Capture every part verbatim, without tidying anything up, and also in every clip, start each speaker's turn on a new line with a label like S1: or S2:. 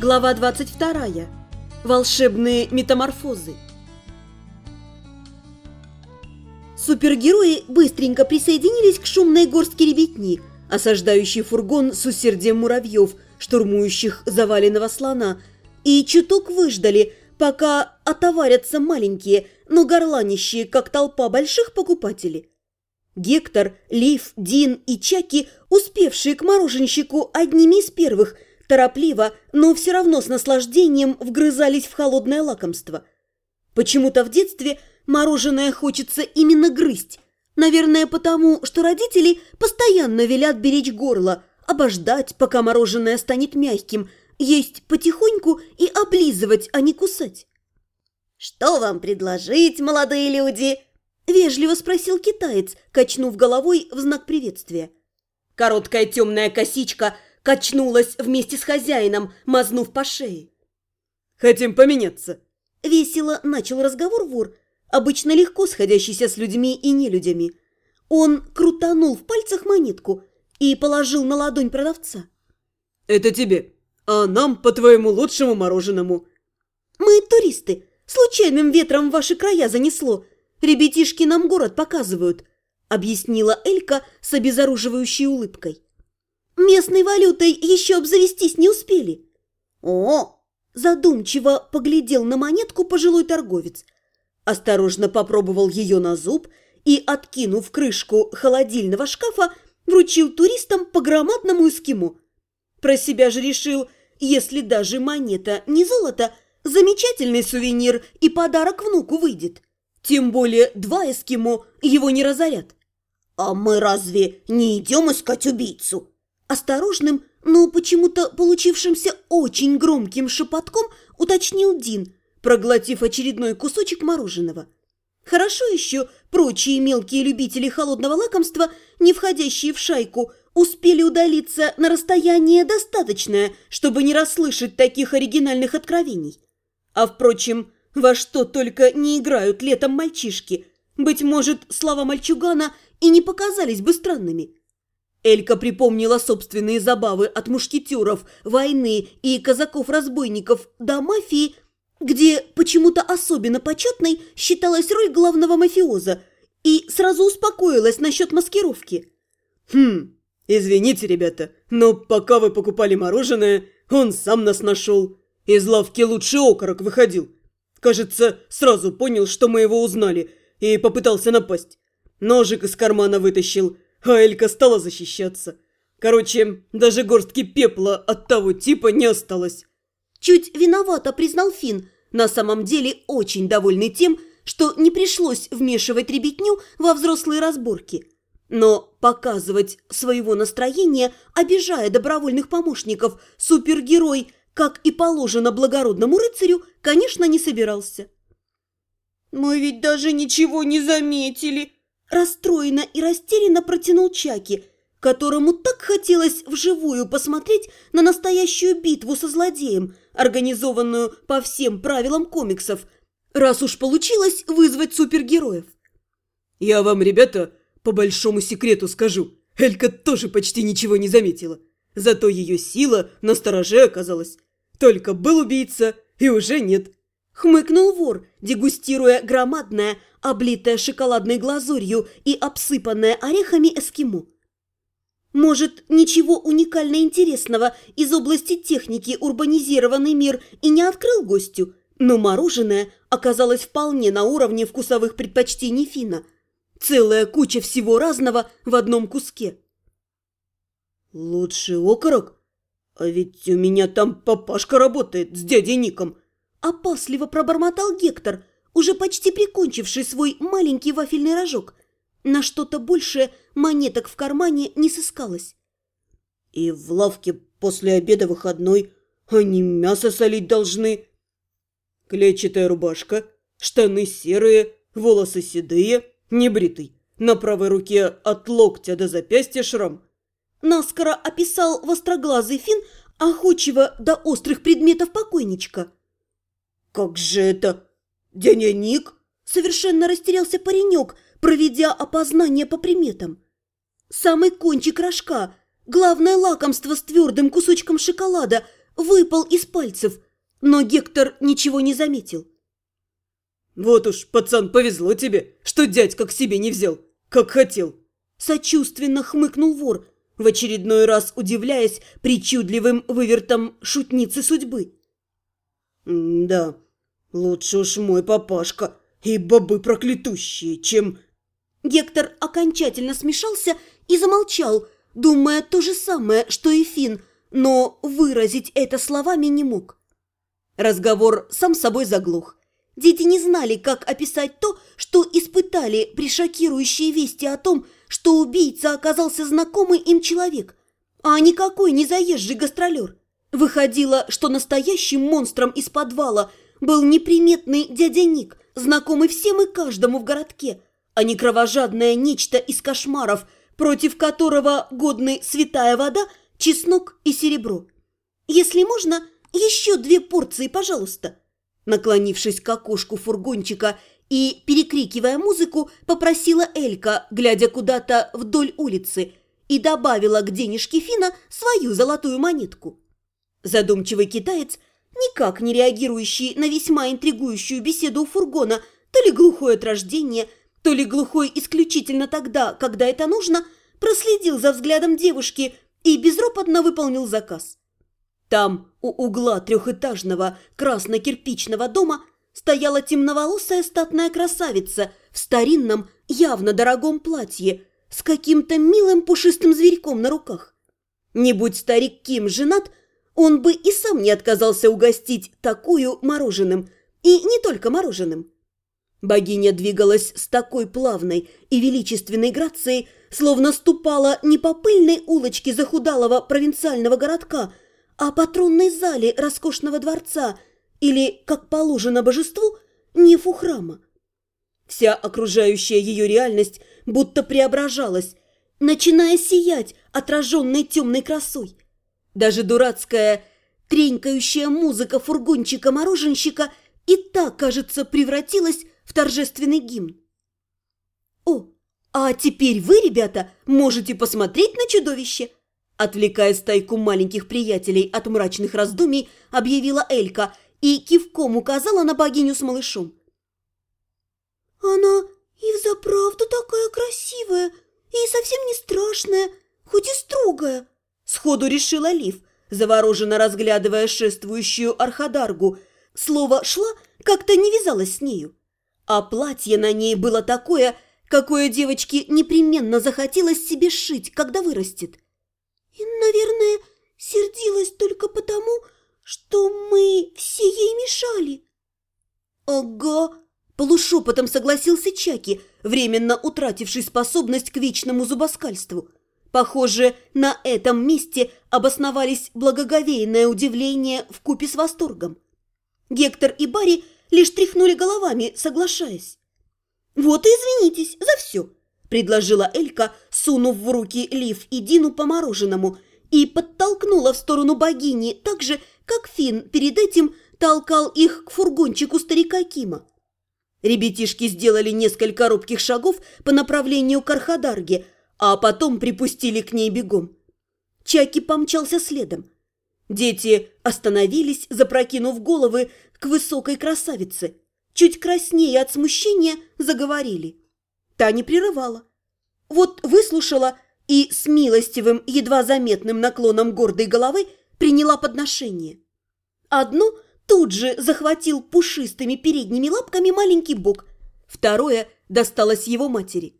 S1: Глава двадцать вторая. Волшебные метаморфозы. Супергерои быстренько присоединились к шумной горстке ребятни, осаждающей фургон с усердием муравьев, штурмующих заваленного слона, и чуток выждали, пока отоварятся маленькие, но горланищие, как толпа больших покупателей. Гектор, Лив, Дин и Чаки, успевшие к мороженщику одними из первых, торопливо, но все равно с наслаждением вгрызались в холодное лакомство. Почему-то в детстве мороженое хочется именно грызть. Наверное, потому, что родители постоянно велят беречь горло, обождать, пока мороженое станет мягким, есть потихоньку и облизывать, а не кусать.
S2: «Что вам предложить, молодые люди?»
S1: – вежливо спросил китаец, качнув головой в знак приветствия. Короткая темная косичка качнулась вместе с хозяином, мазнув по шее.
S3: «Хотим поменяться»,
S1: – весело начал разговор вор, обычно легко сходящийся с людьми и нелюдями. Он крутанул в пальцах монетку и положил на ладонь продавца.
S3: «Это тебе, а нам по твоему лучшему мороженому».
S1: «Мы туристы, случайным ветром в ваши края занесло. Ребятишки нам город показывают», – объяснила Элька с обезоруживающей улыбкой. «Местной валютой еще обзавестись не успели».
S2: «О!»
S1: – задумчиво поглядел на монетку пожилой торговец. Осторожно попробовал ее на зуб и, откинув крышку холодильного шкафа, вручил туристам по громадному эскимо. Про себя же решил, если даже монета не золото, замечательный сувенир и подарок внуку выйдет. Тем более два эскимо его не разорят.
S2: «А мы разве не идем искать убийцу?»
S1: Осторожным, но почему-то получившимся очень громким шепотком уточнил Дин, проглотив очередной кусочек мороженого. Хорошо еще прочие мелкие любители холодного лакомства, не входящие в шайку, успели удалиться на расстояние достаточное, чтобы не расслышать таких оригинальных откровений. А впрочем, во что только не играют летом мальчишки. Быть может, слова мальчугана и не показались бы странными. Элька припомнила собственные забавы от мушкетеров, войны и казаков-разбойников до мафии, где почему-то особенно почетной считалась роль главного мафиоза, и сразу успокоилась насчет маскировки.
S3: «Хм, извините, ребята, но пока вы покупали мороженое, он сам нас нашел. Из лавки лучший окорок выходил. Кажется, сразу понял, что мы его узнали, и попытался напасть. Ножик из кармана вытащил, а Элька стала защищаться. Короче, даже горстки пепла от того типа не осталось».
S1: Чуть виновато признал Финн, на самом деле очень довольный тем, что не пришлось вмешивать ребятню во взрослые разборки. Но показывать своего настроения, обижая добровольных помощников, супергерой, как и положено благородному рыцарю, конечно, не собирался.
S2: «Мы ведь даже ничего не заметили!»
S1: Расстроенно и растерянно протянул Чаки, которому так хотелось вживую посмотреть на настоящую битву со злодеем, организованную по всем правилам комиксов, раз уж получилось вызвать супергероев.
S3: «Я вам, ребята, по большому секрету скажу, Элька тоже почти ничего не заметила. Зато ее сила настороже оказалась. Только был убийца, и уже нет».
S1: Хмыкнул вор, дегустируя громадное, облитое шоколадной глазурью и обсыпанное орехами эскимо. Может, ничего уникально интересного из области техники урбанизированный мир и не открыл гостю, но мороженое оказалось вполне на уровне вкусовых предпочтений Финна. Целая куча всего разного в одном куске.
S3: «Лучший окорок? А ведь у меня там папашка работает с дядей Ником».
S1: Опасливо пробормотал Гектор, уже почти прикончивший свой маленький вафельный рожок. На что-то большее монеток в кармане не сыскалось.
S3: «И в лавке после обеда выходной они мясо солить должны. Клетчатая рубашка, штаны серые, волосы седые, небритый. На правой руке от локтя до запястья шрам».
S1: Наскоро описал востроглазый Финн, охочего до острых предметов покойничка.
S2: «Как же это? Дядя Ник?»
S1: Совершенно растерялся паренек, проведя опознание по приметам. Самый кончик рожка, главное лакомство с твердым кусочком шоколада, выпал из пальцев, но Гектор ничего не заметил.
S3: «Вот уж, пацан, повезло тебе, что дядька к себе не взял, как хотел!»
S1: Сочувственно хмыкнул вор, в очередной раз удивляясь причудливым вывертам шутницы судьбы.
S3: «Да, лучше уж мой папашка и бобы проклятущие, чем...»
S1: Гектор окончательно смешался и замолчал, думая то же самое, что и Финн, но выразить это словами не мог. Разговор сам собой заглох. Дети не знали, как описать то, что испытали при шокирующей вести о том, что убийца оказался знакомый им человек, а никакой не заезжий гастролер. Выходило, что настоящим монстром из подвала был неприметный дядя Ник, знакомый всем и каждому в городке, а не кровожадное нечто из кошмаров, против которого годны святая вода, чеснок и серебро. «Если можно, еще две порции, пожалуйста». Наклонившись к окошку фургончика и перекрикивая музыку, попросила Элька, глядя куда-то вдоль улицы, и добавила к денежке Фина свою золотую монетку. Задумчивый китаец, никак не реагирующий на весьма интригующую беседу у фургона, то ли глухой от рождения, то ли глухой исключительно тогда, когда это нужно, проследил за взглядом девушки и безропотно выполнил заказ. Там, у угла трехэтажного красно-кирпичного дома, стояла темноволосая статная красавица в старинном, явно дорогом платье с каким-то милым пушистым зверьком на руках. Не будь старик Ким женат, он бы и сам не отказался угостить такую мороженым, и не только мороженым. Богиня двигалась с такой плавной и величественной грацией, словно ступала не по пыльной улочке захудалого провинциального городка, а по тронной зале роскошного дворца или, как положено божеству, нефу храма. Вся окружающая ее реальность будто преображалась, начиная сиять отраженной темной красой. Даже дурацкая тренькающая музыка фургончика-мороженщика и так, кажется, превратилась в торжественный гимн. «О, а теперь вы, ребята, можете посмотреть на чудовище!» Отвлекая стайку маленьких приятелей от мрачных раздумий, объявила Элька и кивком указала на богиню с малышом.
S2: «Она и взаправду такая красивая, и совсем не страшная, хоть и строгая»,
S1: сходу решила Лив, завороженно разглядывая шествующую архадаргу. Слово «шла» как-то не вязалось с нею, а платье на ней было такое, какое девочке непременно захотелось себе сшить, когда вырастет.
S2: «И, наверное, сердилась только потому, что мы все ей мешали».
S1: «Ага», – полушепотом согласился Чаки, временно утративший способность к вечному зубоскальству. Похоже, на этом месте обосновались благоговейное удивление вкупе с восторгом. Гектор и Барри лишь тряхнули головами, соглашаясь. «Вот и извинитесь за все», – предложила Элька, сунув в руки Лив и Дину по мороженому, и подтолкнула в сторону богини так же, как Финн перед этим толкал их к фургончику старика Кима. Ребятишки сделали несколько робких шагов по направлению к архадарге, а потом припустили к ней бегом. Чаки помчался следом. Дети остановились, запрокинув головы к высокой красавице. Чуть краснее от смущения заговорили. Та не прерывала. Вот выслушала и с милостивым, едва заметным наклоном гордой головы приняла подношение. Одно тут же захватил пушистыми передними лапками маленький бок, второе досталось его матери.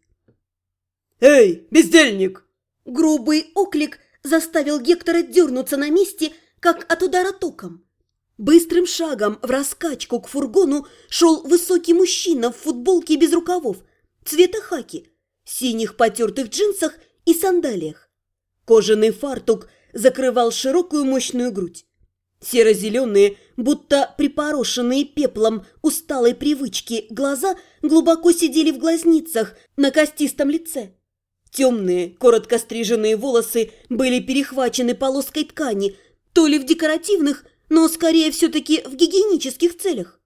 S3: «Эй, бездельник!»
S1: Грубый оклик заставил Гектора дернуться на месте, как от удара током. Быстрым шагом в раскачку к фургону шел высокий мужчина в футболке без рукавов, цвета хаки, синих потертых джинсах и сандалиях. Кожаный фартук закрывал широкую мощную грудь. Серо-зеленые, будто припорошенные пеплом усталой привычки, глаза глубоко сидели в глазницах на костистом лице. Темные, коротко стриженные волосы были перехвачены полоской ткани, то ли в декоративных, но скорее все-таки в гигиенических целях.